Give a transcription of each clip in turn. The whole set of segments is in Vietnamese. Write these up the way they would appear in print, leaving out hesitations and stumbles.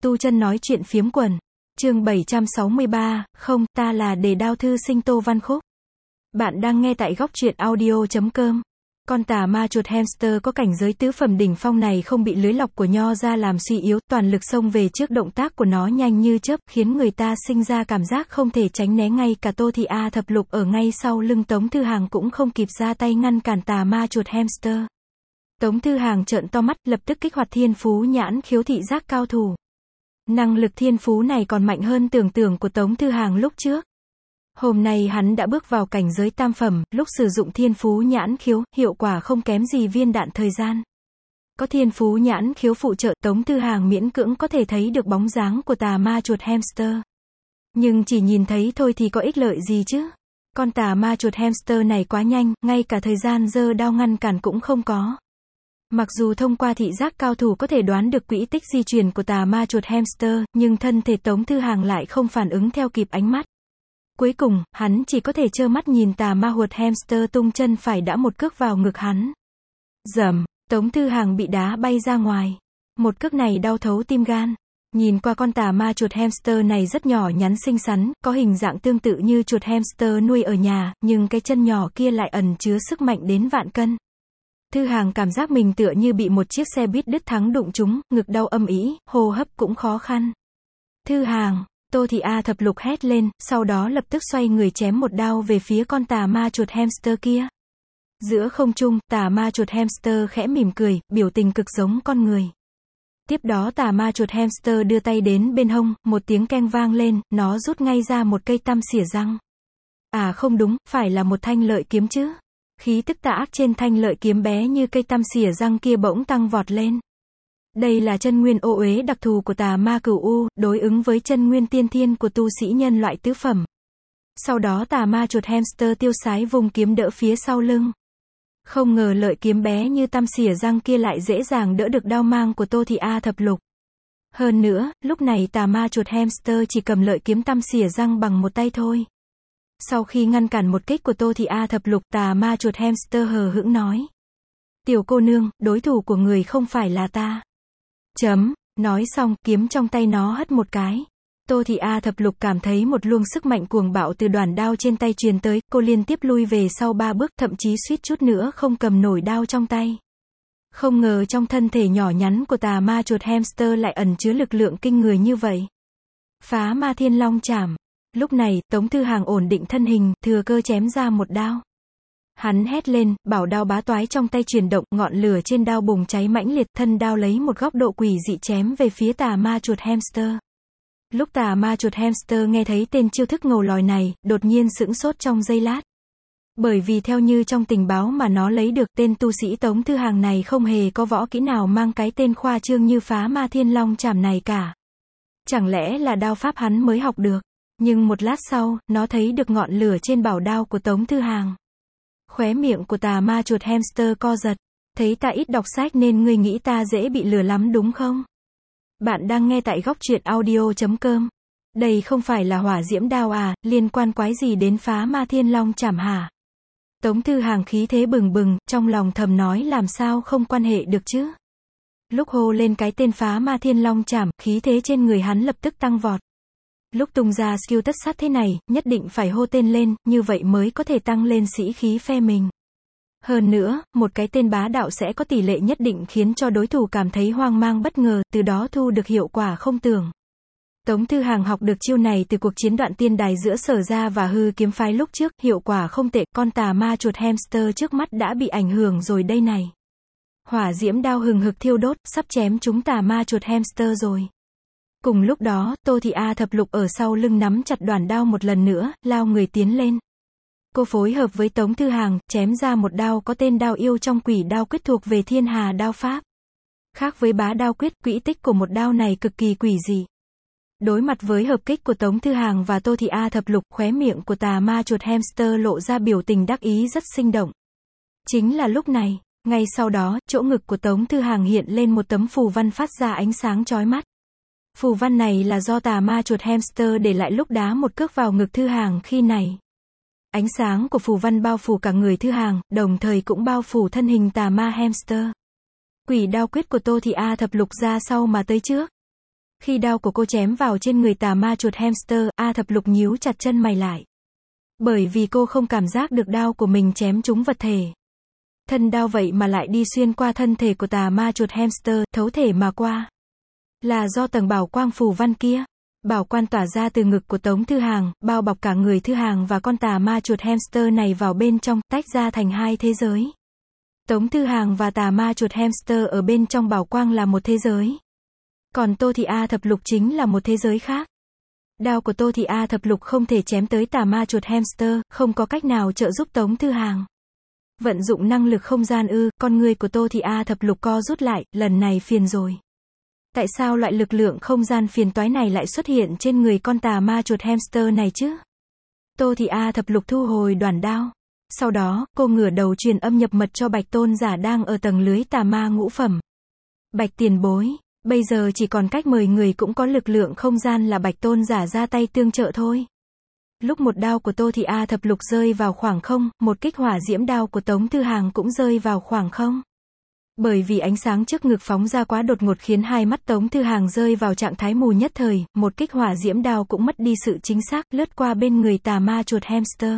Tu chân nói chuyện phiếm quần. Chương 763, không, ta là Đề Đao thư sinh Tô Văn Khúc. Bạn đang nghe tại góc truyện audio.com. Con tà ma chuột hamster có cảnh giới tứ phẩm đỉnh phong này không bị lưới lọc của nho ra làm suy yếu, toàn lực xông về trước, động tác của nó nhanh như chớp, khiến người ta sinh ra cảm giác không thể tránh né. Ngay cả Tô Thị A Thập Lục ở ngay sau lưng Tống Thư Hàng cũng không kịp ra tay ngăn cản tà ma chuột hamster. Tống Thư Hàng trợn to mắt, lập tức kích hoạt thiên phú nhãn khiếu thị giác cao thủ. Năng lực thiên phú này còn mạnh hơn tưởng tượng của Tống Thư Hàng lúc trước. Hôm nay hắn đã bước vào cảnh giới tam phẩm, lúc sử dụng thiên phú nhãn khiếu, hiệu quả không kém gì viên đạn thời gian. Có thiên phú nhãn khiếu phụ trợ, Tống Thư Hàng miễn cưỡng có thể thấy được bóng dáng của tà ma chuột hamster. Nhưng chỉ nhìn thấy thôi thì có ích lợi gì chứ? Con tà ma chuột hamster này quá nhanh, ngay cả thời gian giơ đao ngăn cản cũng không có. Mặc dù thông qua thị giác cao thủ có thể đoán được quỹ tích di chuyển của tà ma chuột hamster, nhưng thân thể Tống Thư Hàng lại không phản ứng theo kịp ánh mắt. Cuối cùng, hắn chỉ có thể trơ mắt nhìn tà ma chuột hamster tung chân phải đã một cước vào ngực hắn. Dầm, Tống Thư Hàng bị đá bay ra ngoài. Một cước này đau thấu tim gan. Nhìn qua con tà ma chuột hamster này rất nhỏ nhắn xinh xắn, có hình dạng tương tự như chuột hamster nuôi ở nhà, nhưng cái chân nhỏ kia lại ẩn chứa sức mạnh đến vạn cân. Thư Hàng cảm giác mình tựa như bị một chiếc xe buýt đứt thắng đụng trúng, ngực đau âm ỉ, hô hấp cũng khó khăn. Thư Hàng, Tô Thị A Thập Lục hét lên, sau đó lập tức xoay người chém một đao về phía con tà ma chuột hamster kia. Giữa không trung, tà ma chuột hamster khẽ mỉm cười, biểu tình cực giống con người. Tiếp đó tà ma chuột hamster đưa tay đến bên hông, một tiếng keng vang lên, nó rút ngay ra một cây tăm xỉa răng. À không đúng, phải là một thanh lợi kiếm chứ. Khí tức tà ác trên thanh lợi kiếm bé như cây tăm xỉa răng kia bỗng tăng vọt lên. Đây là chân nguyên ô uế đặc thù của tà ma cửu u, đối ứng với chân nguyên tiên thiên của tu sĩ nhân loại tứ phẩm. Sau đó tà ma chuột hamster tiêu sái vùng kiếm đỡ phía sau lưng. Không ngờ lợi kiếm bé như tăm xỉa răng kia lại dễ dàng đỡ được đao mang của Tô Thị A Thập Lục. Hơn nữa, lúc này tà ma chuột hamster chỉ cầm lợi kiếm tăm xỉa răng bằng một tay thôi. Sau khi ngăn cản một kích của Tô Thị A Thập Lục, tà ma chuột hamster hờ hững nói. Tiểu cô nương, đối thủ của người không phải là ta. Nói xong, kiếm trong tay nó hất một cái. Tô Thị A Thập Lục cảm thấy một luồng sức mạnh cuồng bạo từ đoản đao trên tay truyền tới, cô liên tiếp lui về sau 3 bước, thậm chí suýt chút nữa không cầm nổi đao trong tay. Không ngờ trong thân thể nhỏ nhắn của tà ma chuột hamster lại ẩn chứa lực lượng kinh người như vậy. Phá ma thiên long chảm. Lúc này, Tống Thư Hàng ổn định thân hình, thừa cơ chém ra một đao. Hắn hét lên, bảo đao bá toái trong tay chuyển động, ngọn lửa trên đao bùng cháy mãnh liệt, thân đao lấy một góc độ quỷ dị chém về phía tà ma chuột hamster. Lúc tà ma chuột hamster nghe thấy tên chiêu thức ngầu lòi này, đột nhiên sững sốt trong giây lát. Bởi vì theo như trong tình báo mà nó lấy được, tên tu sĩ Tống Thư Hàng này không hề có võ kỹ nào mang cái tên khoa trương như phá ma thiên long chảm này cả. Chẳng lẽ là đao pháp hắn mới học được? Nhưng một lát sau, nó thấy được ngọn lửa trên bảo đao của Tống Thư Hàng. Khóe miệng của tà ma chuột hamster co giật. Thấy ta ít đọc sách nên ngươi nghĩ ta dễ bị lừa lắm đúng không? Bạn đang nghe tại góc truyện audio.com. Đây không phải là hỏa diễm đao à, liên quan quái gì đến phá ma thiên long chảm hả? Tống Thư Hàng khí thế bừng bừng, trong lòng thầm nói làm sao không quan hệ được chứ? Lúc hô lên cái tên phá ma thiên long chảm, khí thế trên người hắn lập tức tăng vọt. Lúc tung ra skill tất sát thế này, nhất định phải hô tên lên, như vậy mới có thể tăng lên sĩ khí phe mình. Hơn nữa, một cái tên bá đạo sẽ có tỷ lệ nhất định khiến cho đối thủ cảm thấy hoang mang bất ngờ, từ đó thu được hiệu quả không tưởng. Tống Thư Hàng học được chiêu này từ cuộc chiến đoạn tiên đài giữa Sở Gia và Hư Kiếm Phái lúc trước, hiệu quả không tệ, con tà ma chuột hamster trước mắt đã bị ảnh hưởng rồi đây này. Hỏa diễm đao hừng hực thiêu đốt, sắp chém trúng tà ma chuột hamster rồi. Cùng lúc đó, Tô Thị A Thập Lục ở sau lưng nắm chặt đoản đao một lần nữa, lao người tiến lên. Cô phối hợp với Tống Thư Hàng, chém ra một đao có tên đao yêu trong quỷ đao quyết thuộc về thiên hà đao pháp. Khác với bá đao quyết, quỹ tích của một đao này cực kỳ quỷ dị. Đối mặt với hợp kích của Tống Thư Hàng và Tô Thị A Thập Lục, khóe miệng của tà ma chuột hamster lộ ra biểu tình đắc ý rất sinh động. Chính là lúc này, ngay sau đó, chỗ ngực của Tống Thư Hàng hiện lên một tấm phù văn phát ra ánh sáng chói mắt. Phù văn này là do tà ma chuột hamster để lại lúc đá một cước vào ngực Thư Hàng khi này. Ánh sáng của phù văn bao phủ cả người Thư Hàng, đồng thời cũng bao phủ thân hình tà ma hamster. Quỷ đao quyết của Tô Thị A Thập Lục ra sau mà tới trước. Khi đao của cô chém vào trên người tà ma chuột hamster, A Thập Lục nhíu chặt chân mày lại. Bởi vì cô không cảm giác được đao của mình chém trúng vật thể. Thân đao vậy mà lại đi xuyên qua thân thể của tà ma chuột hamster, thấu thể mà qua. Là do tầng bảo quang phù văn kia. Bảo quan tỏa ra từ ngực của Tống Thư Hàng, bao bọc cả người Thư Hàng và con tà ma chuột hamster này vào bên trong, tách ra thành hai thế giới. Tống Thư Hàng và tà ma chuột hamster ở bên trong bảo quang là một thế giới. Còn Tô Thị A Thập Lục chính là một thế giới khác. Đao của Tô Thị A Thập Lục không thể chém tới tà ma chuột hamster, không có cách nào trợ giúp Tống Thư Hàng. Vận dụng năng lực không gian ư, con người của Tô Thị A Thập Lục co rút lại, lần này phiền rồi. Tại sao loại lực lượng không gian phiền toái này lại xuất hiện trên người con tà ma chuột hamster này chứ? Tô Thị A Thập Lục thu hồi đoản đao. Sau đó, cô ngửa đầu truyền âm nhập mật cho Bạch Tôn giả đang ở tầng lưới tà ma ngũ phẩm. Bạch tiền bối, bây giờ chỉ còn cách mời người cũng có lực lượng không gian là Bạch Tôn giả ra tay tương trợ thôi. Lúc một đao của Tô Thị A Thập Lục rơi vào khoảng không, một kích hỏa diễm đao của Tống Thư Hàng cũng rơi vào khoảng không. Bởi vì ánh sáng trước ngực phóng ra quá đột ngột khiến hai mắt Tống Thư Hàng rơi vào trạng thái mù nhất thời, một kích hỏa diễm đao cũng mất đi sự chính xác, lướt qua bên người tà ma chuột hamster.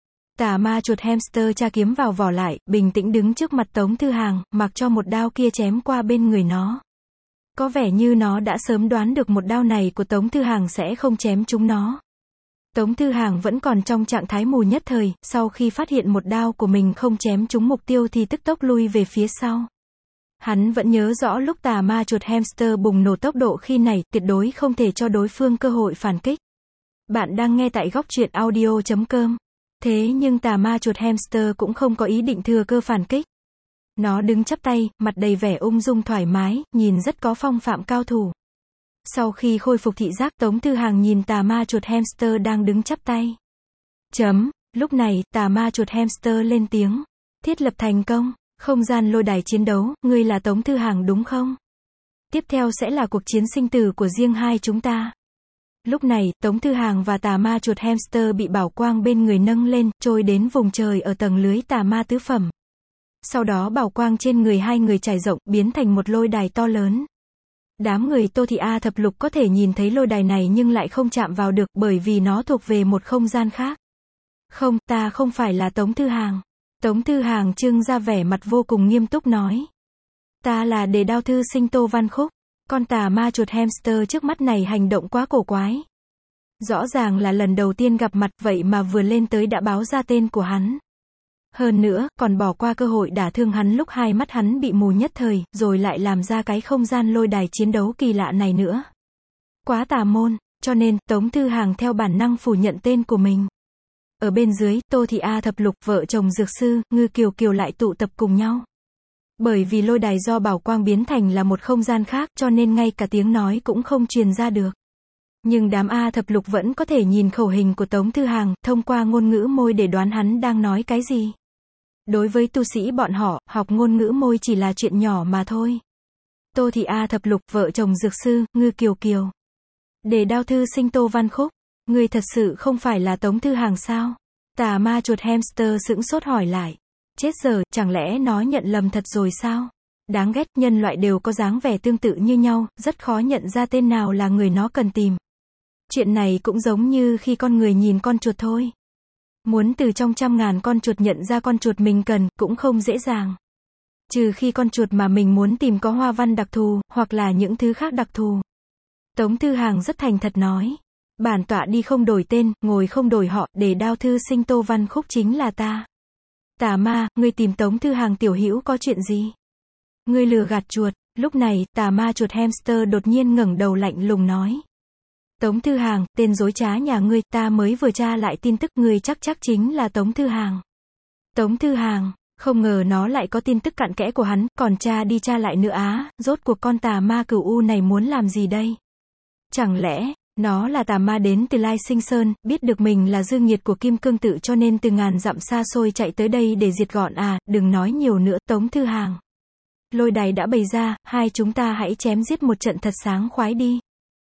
Tà ma chuột hamster tra kiếm vào vỏ lại, bình tĩnh đứng trước mặt Tống Thư Hàng, mặc cho một đao kia chém qua bên người nó. Có vẻ như nó đã sớm đoán được một đao này của Tống Thư Hàng sẽ không chém trúng nó. Tống Thư Hàng vẫn còn trong trạng thái mù nhất thời, sau khi phát hiện một đao của mình không chém trúng mục tiêu thì tức tốc lui về phía sau. Hắn vẫn nhớ rõ lúc tà ma chuột hamster bùng nổ tốc độ khi này, tuyệt đối không thể cho đối phương cơ hội phản kích. Bạn đang nghe tại góc truyện audio.com. Thế nhưng tà ma chuột hamster cũng không có ý định thừa cơ phản kích. Nó đứng chắp tay, mặt đầy vẻ ung dung thoải mái, nhìn rất có phong phạm cao thủ. Sau khi khôi phục thị giác, Tống Thư Hàng nhìn tà ma chuột hamster đang đứng chắp tay. Lúc này, tà ma chuột hamster lên tiếng. Thiết lập thành công. Không gian lôi đài chiến đấu, ngươi là Tống Thư Hàng đúng không? Tiếp theo sẽ là cuộc chiến sinh tử của riêng hai chúng ta. Lúc này, Tống Thư Hàng và tà ma chuột hamster bị bảo quang bên người nâng lên, trôi đến vùng trời ở tầng lưới tà ma tứ phẩm. Sau đó bảo quang trên người hai người trải rộng, biến thành một lôi đài to lớn. Đám người Tô Thị A Thập Lục có thể nhìn thấy lôi đài này nhưng lại không chạm vào được bởi vì nó thuộc về một không gian khác. Không, ta không phải là Tống Thư Hàng. Tống Thư Hàng trưng ra vẻ mặt vô cùng nghiêm túc nói. Ta là Đề Đao Thư Sinh Tô Văn Khúc. Con tà ma chuột hamster trước mắt này hành động quá cổ quái. Rõ ràng là lần đầu tiên gặp mặt vậy mà vừa lên tới đã báo ra tên của hắn. Hơn nữa, còn bỏ qua cơ hội đả thương hắn lúc hai mắt hắn bị mù nhất thời, rồi lại làm ra cái không gian lôi đài chiến đấu kỳ lạ này nữa. Quá tà môn, cho nên, Tống Thư Hàng theo bản năng phủ nhận tên của mình. Ở bên dưới, Tô Thị A Thập Lục, vợ chồng dược sư, Ngư Kiều Kiều lại tụ tập cùng nhau. Bởi vì lôi đài do bảo quang biến thành là một không gian khác, cho nên ngay cả tiếng nói cũng không truyền ra được. Nhưng đám A Thập Lục vẫn có thể nhìn khẩu hình của Tống Thư Hàng, thông qua ngôn ngữ môi để đoán hắn đang nói cái gì. Đối với tu sĩ bọn họ, học ngôn ngữ môi chỉ là chuyện nhỏ mà thôi. Tô Thị A Thập Lục, vợ chồng dược sư, Ngư Kiều Kiều. Đề Đao Thư Sinh Tô Văn Khúc. Ngươi thật sự không phải là Tống Thư Hàng sao? Tà ma chuột hamster sững sốt hỏi lại. Chết giờ, chẳng lẽ nó nhận lầm thật rồi sao? Đáng ghét, nhân loại đều có dáng vẻ tương tự như nhau, rất khó nhận ra tên nào là người nó cần tìm. Chuyện này cũng giống như khi con người nhìn con chuột thôi. Muốn từ trong 100.000 con chuột nhận ra con chuột mình cần, cũng không dễ dàng. Trừ khi con chuột mà mình muốn tìm có hoa văn đặc thù, hoặc là những thứ khác đặc thù. Tống Thư Hàng rất thành thật nói. Bản tọa đi không đổi tên, ngồi không đổi họ, Đề Đao Thư Sinh Tô Văn Khúc chính là ta. Tà ma, ngươi tìm Tống Thư Hàng tiểu hữu có chuyện gì? Ngươi lừa gạt chuột. Lúc này, tà ma chuột hamster đột nhiên ngẩng đầu lạnh lùng nói. Tống Thư Hàng, tên dối trá nhà ngươi, ta mới vừa tra lại tin tức, ngươi chắc chính là Tống Thư Hàng. Tống Thư Hàng, không ngờ nó lại có tin tức cặn kẽ của hắn, còn tra đi tra lại nữa á, rốt cuộc con tà ma cửu u này muốn làm gì đây? Chẳng lẽ, nó là tà ma đến từ Lai Sinh Sơn, biết được mình là dư nghiệt của Kim Cương Tự cho nên từ ngàn dặm xa xôi chạy tới đây để diệt gọn à, đừng nói nhiều nữa, Tống Thư Hàng. Lôi đài đã bày ra, hai chúng ta hãy chém giết một trận thật sáng khoái đi.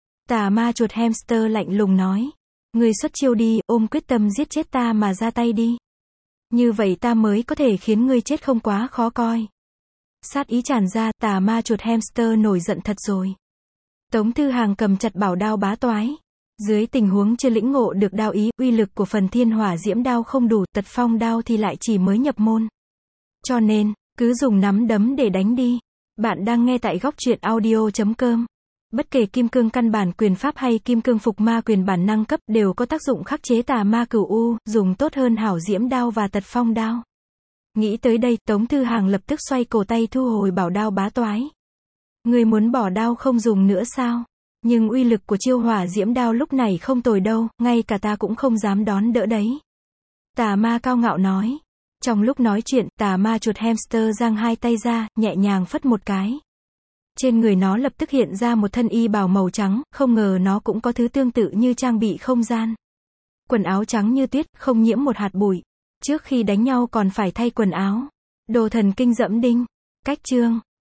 Tà ma chuột hamster lạnh lùng nói. Ngươi xuất chiêu đi, ôm quyết tâm giết chết ta mà ra tay đi. Như vậy ta mới có thể khiến ngươi chết không quá khó coi. Sát ý tràn ra, tà ma chuột hamster nổi giận thật rồi. Tống Thư Hàng cầm chặt bảo đao bá toái. Dưới tình huống chưa lĩnh ngộ được đao ý, uy lực của phần thiên hỏa diễm đao không đủ, tật phong đao thì lại chỉ mới nhập môn. Cho nên, cứ dùng nắm đấm để đánh đi. Bạn đang nghe tại góc truyện audio.com. Bất kể kim cương căn bản quyền pháp hay kim cương phục ma quyền bản năng cấp đều có tác dụng khắc chế tà ma cửu u, dùng tốt hơn hảo diễm đao và tật phong đao. Nghĩ tới đây, Tống Thư Hàng lập tức xoay cổ tay thu hồi bảo đao bá toái. Người muốn bỏ đao không dùng nữa sao? Nhưng uy lực của chiêu hỏa diễm đao lúc này không tồi đâu, ngay cả ta cũng không dám đón đỡ đấy. Tà ma cao ngạo nói. Trong lúc nói chuyện, tà ma chuột hamster giang hai tay ra, nhẹ nhàng phất một cái. Trên người nó lập tức hiện ra một thân y bào màu trắng, không ngờ nó cũng có thứ tương tự như trang bị không gian. Quần áo trắng như tuyết, không nhiễm một hạt bụi. Trước khi đánh nhau còn phải thay quần áo. Đồ thần kinh dẫm đinh. Cách chương.